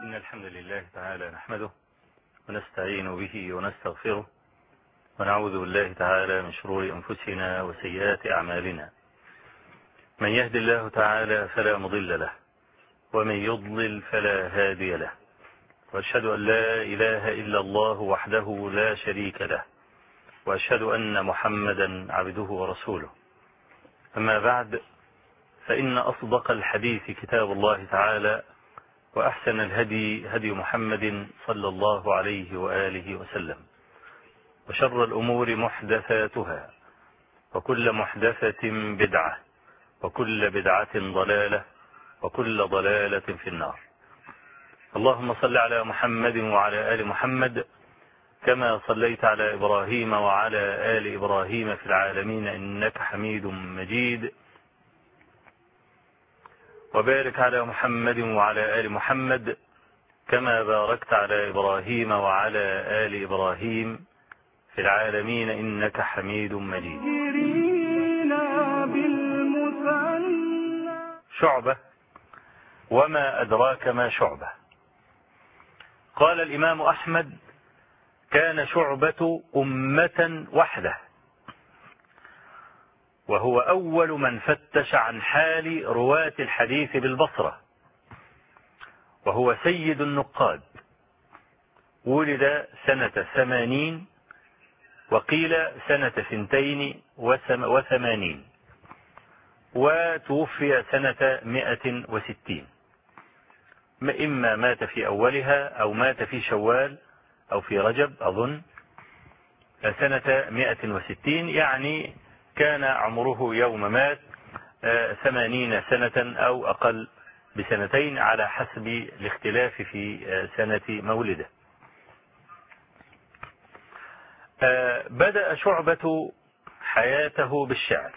إن الحمد لله تعالى نحمده ونستعين به ونستغفره ونعوذ بالله تعالى من شرور أنفسنا وسيئات أعمالنا. من يهد الله تعالى فلا مضل له ومن يضلل فلا هادي له، وأشهد أن لا إله إلا الله وحده لا شريك له، وأشهد أن محمدا عبده ورسوله. أما بعد، فإن أصدق الحديث كتاب الله تعالى، وأحسن الهدي هدي محمد صلى الله عليه وآله وسلم، وشر الأمور محدثاتها، وكل محدثة بدعة، وكل بدعة ضلالة، وكل ضلالة في النار. اللهم صل على محمد وعلى آل محمد كما صليت على إبراهيم وعلى آل إبراهيم في العالمين إنك حميد مجيد، وبارك على محمد وعلى آل محمد كما باركت على إبراهيم وعلى آل إبراهيم في العالمين إنك حميد مجيد. شعبة، وما أدراك ما شعبة. قال الإمام أحمد: كان شعبة أمة وحده، وهو أول من فتش عن حال رواة الحديث بالبصرة، وهو سيد النقاد. ولد سنة 80 وقيل سنة 82 وتوفي سنة 160، إما مات في أولها أو مات في شوال أو في رجب أظن سنة 160، يعني كان عمره يوم مات 80 سنة أو أقل بسنتين على حسب الاختلاف في سنة مولده. بدأ شعبة حياته بالشعر،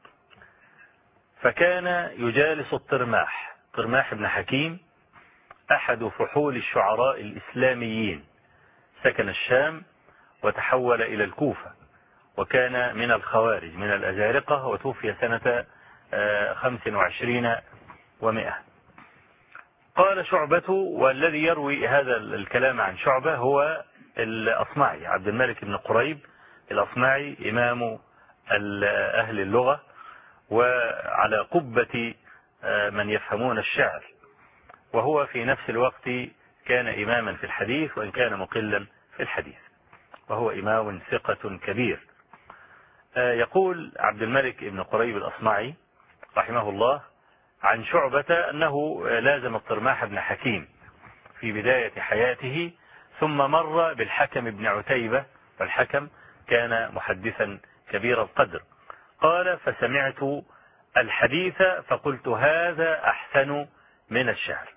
فكان يجالس الطرماح بن حكيم، أحد فحول الشعراء الإسلاميين، سكن الشام وتحول إلى الكوفة، وكان من الخوارج من الأزارقة، وتوفي سنة 25 و100. قال شعبة، والذي يروي هذا الكلام عن شعبة هو الأصمعي، عبد الملك بن قريب الأصمعي، إمام أهل اللغة، وعلى قبة من يفهمون الشعر، وهو في نفس الوقت كان إماما في الحديث وإن كان مقلا في الحديث، وهو إمام ثقة كبير. يقول عبد الملك بن قريب الأصمعي رحمه الله عن شعبة أنه لازم الطرماح بن حكيم في بداية حياته، ثم مر بالحكم بن عتيبة، والحكم كان محدثا كبير القدر. قال: فسمعت الحديث فقلت هذا أحسن من الشعر.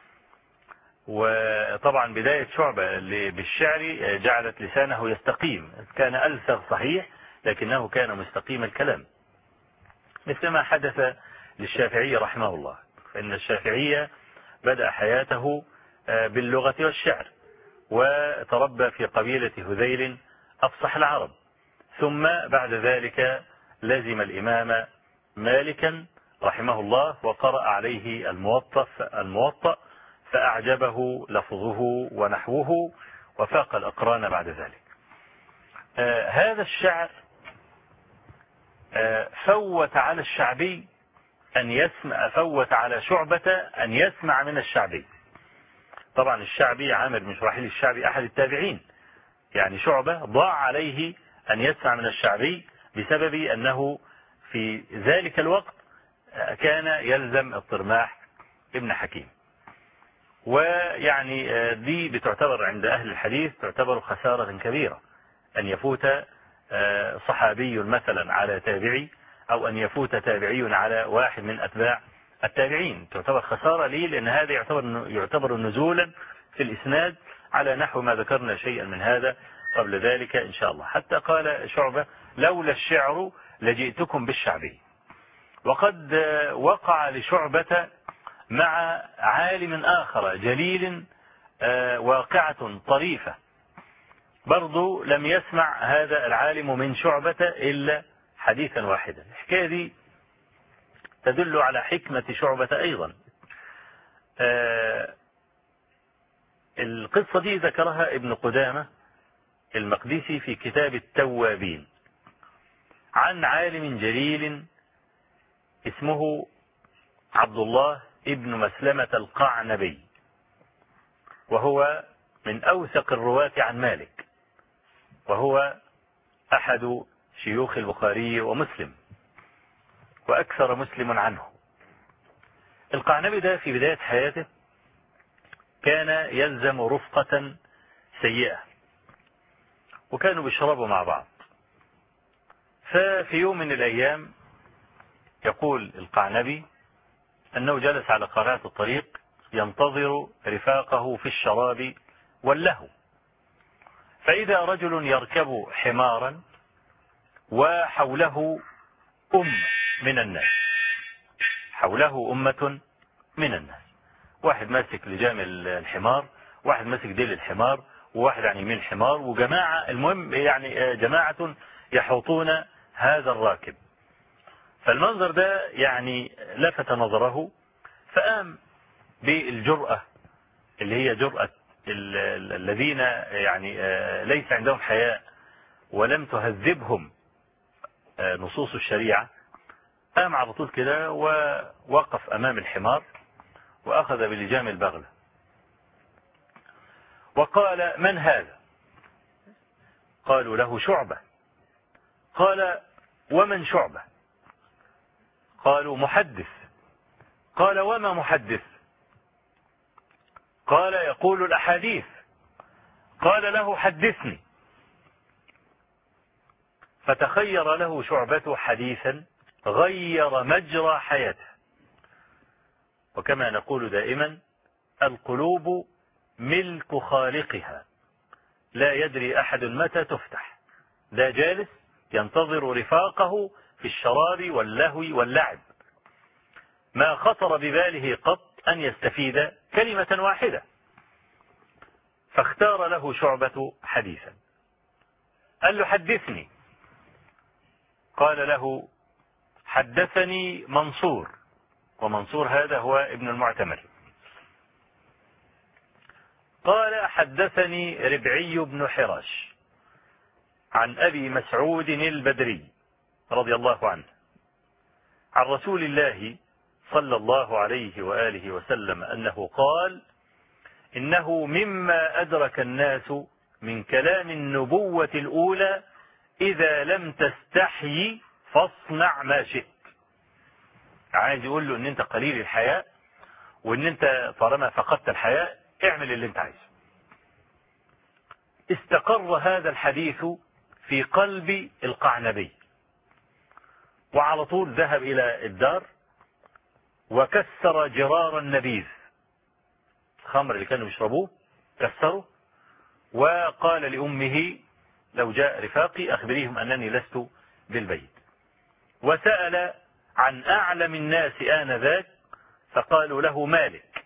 وطبعا بداية شعبة بالشعر جعلت لسانه يستقيم، كان ألسغ صحيح لكنه كان مستقيم الكلام، مثل ما حدث للشافعي رحمه الله، فإن الشافعي بدأ حياته باللغة والشعر، وتربى في قبيلة هذيل أفصح العرب، ثم بعد ذلك لزم الإمام مالكا رحمه الله وقرأ عليه الموطأ فأعجبه لفظه ونحوه وفاق الأقران بعد ذلك. هذا الشعر فوت على الشعبي فوت على شعبة أن يسمع من الشعبي. طبعا الشعبي عامر بن شراحيل الشعبي أحد التابعين، يعني شعبة ضاع عليه أن يسمع من الشعبي بسبب أنه في ذلك الوقت كان يلزم الطرماح ابن حكيم. ويعني دي بتعتبر عند أهل الحديث تعتبر خسارة كبيرة، أن يفوت صحابي مثلا على تابعي، أو أن يفوت تابعي على واحد من أتباع التابعين، تعتبر خسارة ليه؟ لأن هذا يعتبر نزولا في الإسناد، على نحو ما ذكرنا شيئا من هذا قبل ذلك إن شاء الله. حتى قال شعبة: لولا الشعر لجئتكم بالشعبي. وقد وقع لشعبة مع عالم آخر جليل واقعة طريفة، برضو لم يسمع هذا العالم من شعبة إلا حديثا واحدا. الحكاية دي تدل على حكمة شعبة أيضا. القصة دي ذكرها ابن قدامة المقدسي في كتاب التوابين عن عالم جليل اسمه عبد الله ابن مسلمة القعنبي، وهو من أوثق الرواة عن مالك، وهو أحد شيوخ البخاري ومسلم، وأكثر مسلم عنه. القعنبي ده في بداية حياته كان يلزم رفقة سيئة، وكانوا بيشربوا مع بعض. ففي يوم من الأيام يقول القعنبي أنه جلس على قارعة الطريق ينتظر رفاقه في الشراب واللهو، فإذا رجل يركب حمارا وحوله من الناس، حوله أمة من الناس، واحد ماسك لجام الحمار، واحد ماسك ديل الحمار، وواحد عن يمين الحمار، وجماعة، المهم يعني جماعة يحوطون هذا الراكب. فالمنظر ده يعني لفت نظره، فقام بالجرأة اللي هي جرأة الذين يعني ليس عندهم حياء ولم تهذبهم نصوص الشريعة. قام على طول كده ووقف أمام الحمار وأخذ بلجام البغلة وقال: من هذا؟ قالوا له: شعبة. قال: ومن شعبة؟ قالوا: محدث. قال: وما محدث؟ قال: يقول الأحاديث. قال له: حدثني. فتخير له شعبة حديثا غير مجرى حياته. وكما نقول دائما: القلوب ملك خالقها، لا يدري أحد متى تفتح. ده جالس ينتظر رفاقه في الشراب واللهو واللعب، ما خطر بباله قط أن يستفيد كلمة واحدة، فاختار له شعبة حديثا. قال له: حدثني. قال له: حدثني منصور، ومنصور هذا هو ابن المعتمر. قال: حدثني ربعي بن حراش عن أبي مسعود البدري رضي الله عنه عن رسول الله صلى الله عليه وآله وسلم أنه قال: إنه مما أدرك الناس من كلام النبوة الأولى: إذا لم تستحي فاصنع ما شئت. عايز يقول له إن أنت قليل الحياء، وإن أنت طالما فقدت الحياء اعمل اللي أنت عايزه. استقر هذا الحديث في قلب القعنبي، وعلى طول ذهب إلى الدار وكسر جرار النبيذ، الخمر اللي كانوا يشربوه كسره، وقال لأمه: لو جاء رفاقي أخبريهم أنني لست بالبيت. وسأل عن أعلم الناس آنذاك، فقالوا له: مالك.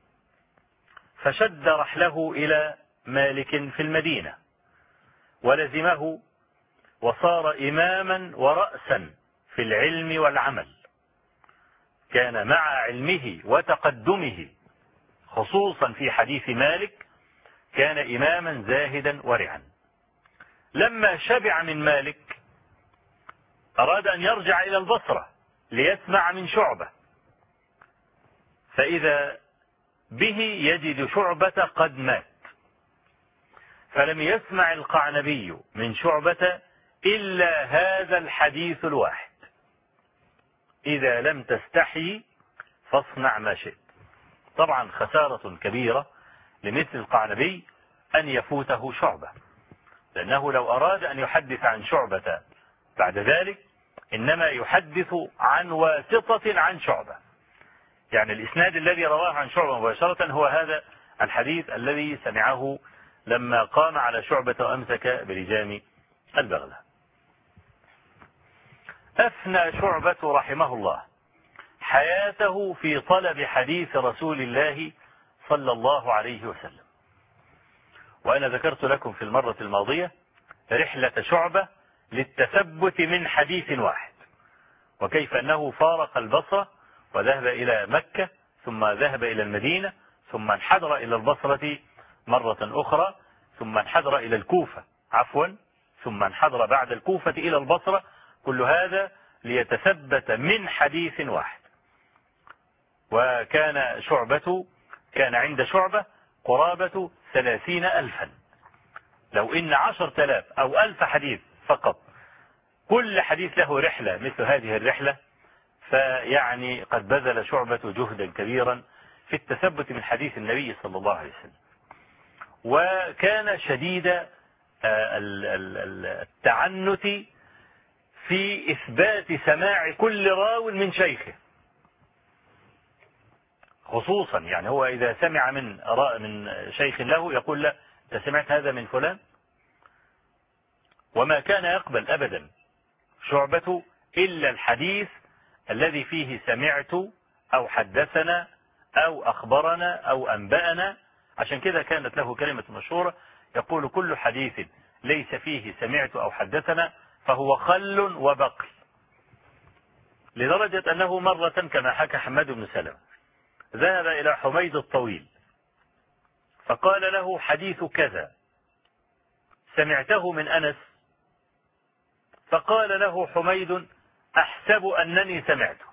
فشد رحله إلى مالك في المدينة ولزمه، وصار إماما ورأسا في العلم والعمل. كان مع علمه وتقدمه خصوصا في حديث مالك كان إماما زاهدا ورعا. لما شبع من مالك أراد أن يرجع إلى البصرة ليسمع من شعبة، فإذا به يجد شعبة قد مات، فلم يسمع القعنبي من شعبة إلا هذا الحديث الواحد: إذا لم تستحي فاصنع ما شئت. طبعا خسارة كبيرة لمثل القعنبي أن يفوته شعبة، لأنه لو أراد أن يحدث عن شعبة بعد ذلك إنما يحدث عن واسطة عن شعبة، يعني الإسناد الذي رواه عن شعبة مباشرة هو هذا الحديث الذي سمعه لما قام على شعبة وأمسك بلجام البغلة. أفنى شعبة رحمه الله حياته في طلب حديث رسول الله صلى الله عليه وسلم. وأنا ذكرت لكم في المرة الماضية رحلة شعبة للتثبت من حديث واحد، وكيف أنه فارق البصرة وذهب إلى مكة، ثم ذهب إلى المدينة، ثم انحدر إلى البصرة مرة أخرى، ثم انحدر إلى الكوفة، عفوا ثم انحدر بعد الكوفة إلى البصرة، كل هذا ليتثبت من حديث واحد. وكان كان عند شعبة قرابة 30,000. لو إن 10,000 أو 1,000 حديث فقط كل حديث له رحلة مثل هذه الرحلة، فيعني قد بذل شعبة جهدا كبيرا في التثبت من حديث النبي صلى الله عليه وسلم. وكان شديد التعنت في إثبات سماع كل راو من شيخه، خصوصا يعني هو إذا سمع من شيخ له يقول لا أنت سمعت هذا من فلان. وما كان يقبل أبدا شعبة إلا الحديث الذي فيه سمعت أو حدثنا أو أخبرنا أو أنبأنا. عشان كده كانت له كلمة مشهورة يقول كل حديث ليس فيه سمعت أو حدثنا فهو خل وبقل. لدرجة أنه مرة كما حكى حماد بن سلمة ذهب إلى حميد الطويل فقال له حديث كذا سمعته من أنس، فقال له حميد أحسب أنني سمعته،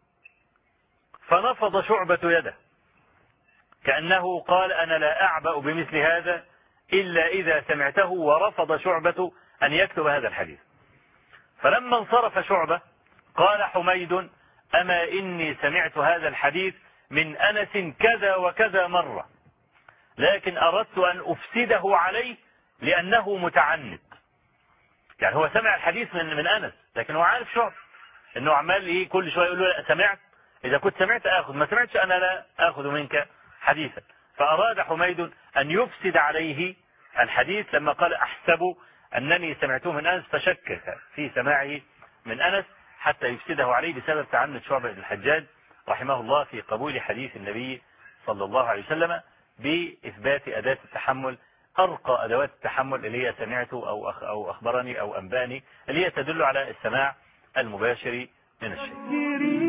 فنفض شعبة يده كأنه قال أنا لا أعبأ بمثل هذا إلا إذا سمعته، ورفض شعبة أن يكتب هذا الحديث. فلما انصرف شعبة قال حميد أما إني سمعت هذا الحديث من أنس كذا وكذا مرة، لكن أردت أن أفسده عليه لأنه متعنت. يعني هو سمع الحديث من أنس، لكن هو عارف شعبة أنه عمال كل شوية يقول له سمعت، إذا كنت سمعت أخذ، ما سمعتش أنا لا أخذ منك حديثا. فأراد حميد أن يفسد عليه الحديث لما قال أحسب أنني سمعته من أنس، فشكك في سماعه من أنس حتى يفسده عليه بسبب تعنت شعبة بن الحجاج رحمه الله في قبول حديث النبي صلى الله عليه وسلم بإثبات أداة التحمل، أرقى أدوات التحمل اللي هي سمعت أو أخبرني أو أنباني، اللي هي تدل على السماع المباشر من الشيء.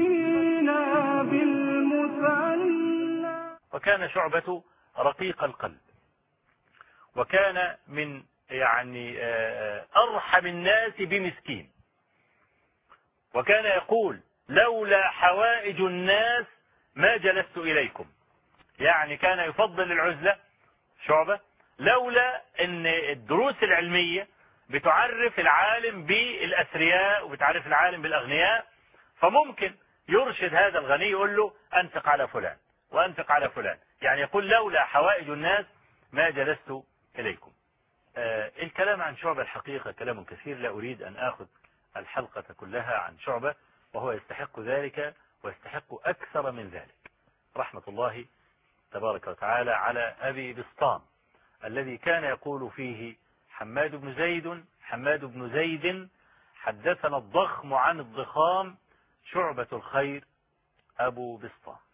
وكان شعبة رقيق القلب، وكان من يعني أرحم الناس بمسكين، وكان يقول لولا حوائج الناس ما جلست إليكم. يعني كان يفضل العزلة شعبة لولا أن الدروس العلمية بتعرف العالم بالأثرياء وبتعرف العالم بالأغنياء، فممكن يرشد هذا الغني يقول له أنفق على فلان وأنفق على فلان. يعني يقول لولا حوائج الناس ما جلست إليكم. الكلام عن شعبة الحقيقة كلام كثير، لا أريد أن أخذ الحلقة كلها عن شعبة، وهو يستحق ذلك ويستحق أكثر من ذلك. رحمة الله تبارك وتعالى على أبي بسطام الذي كان يقول فيه حماد بن زيد حدثنا الضخم عن الضخام شعبة الخير أبو بسطام.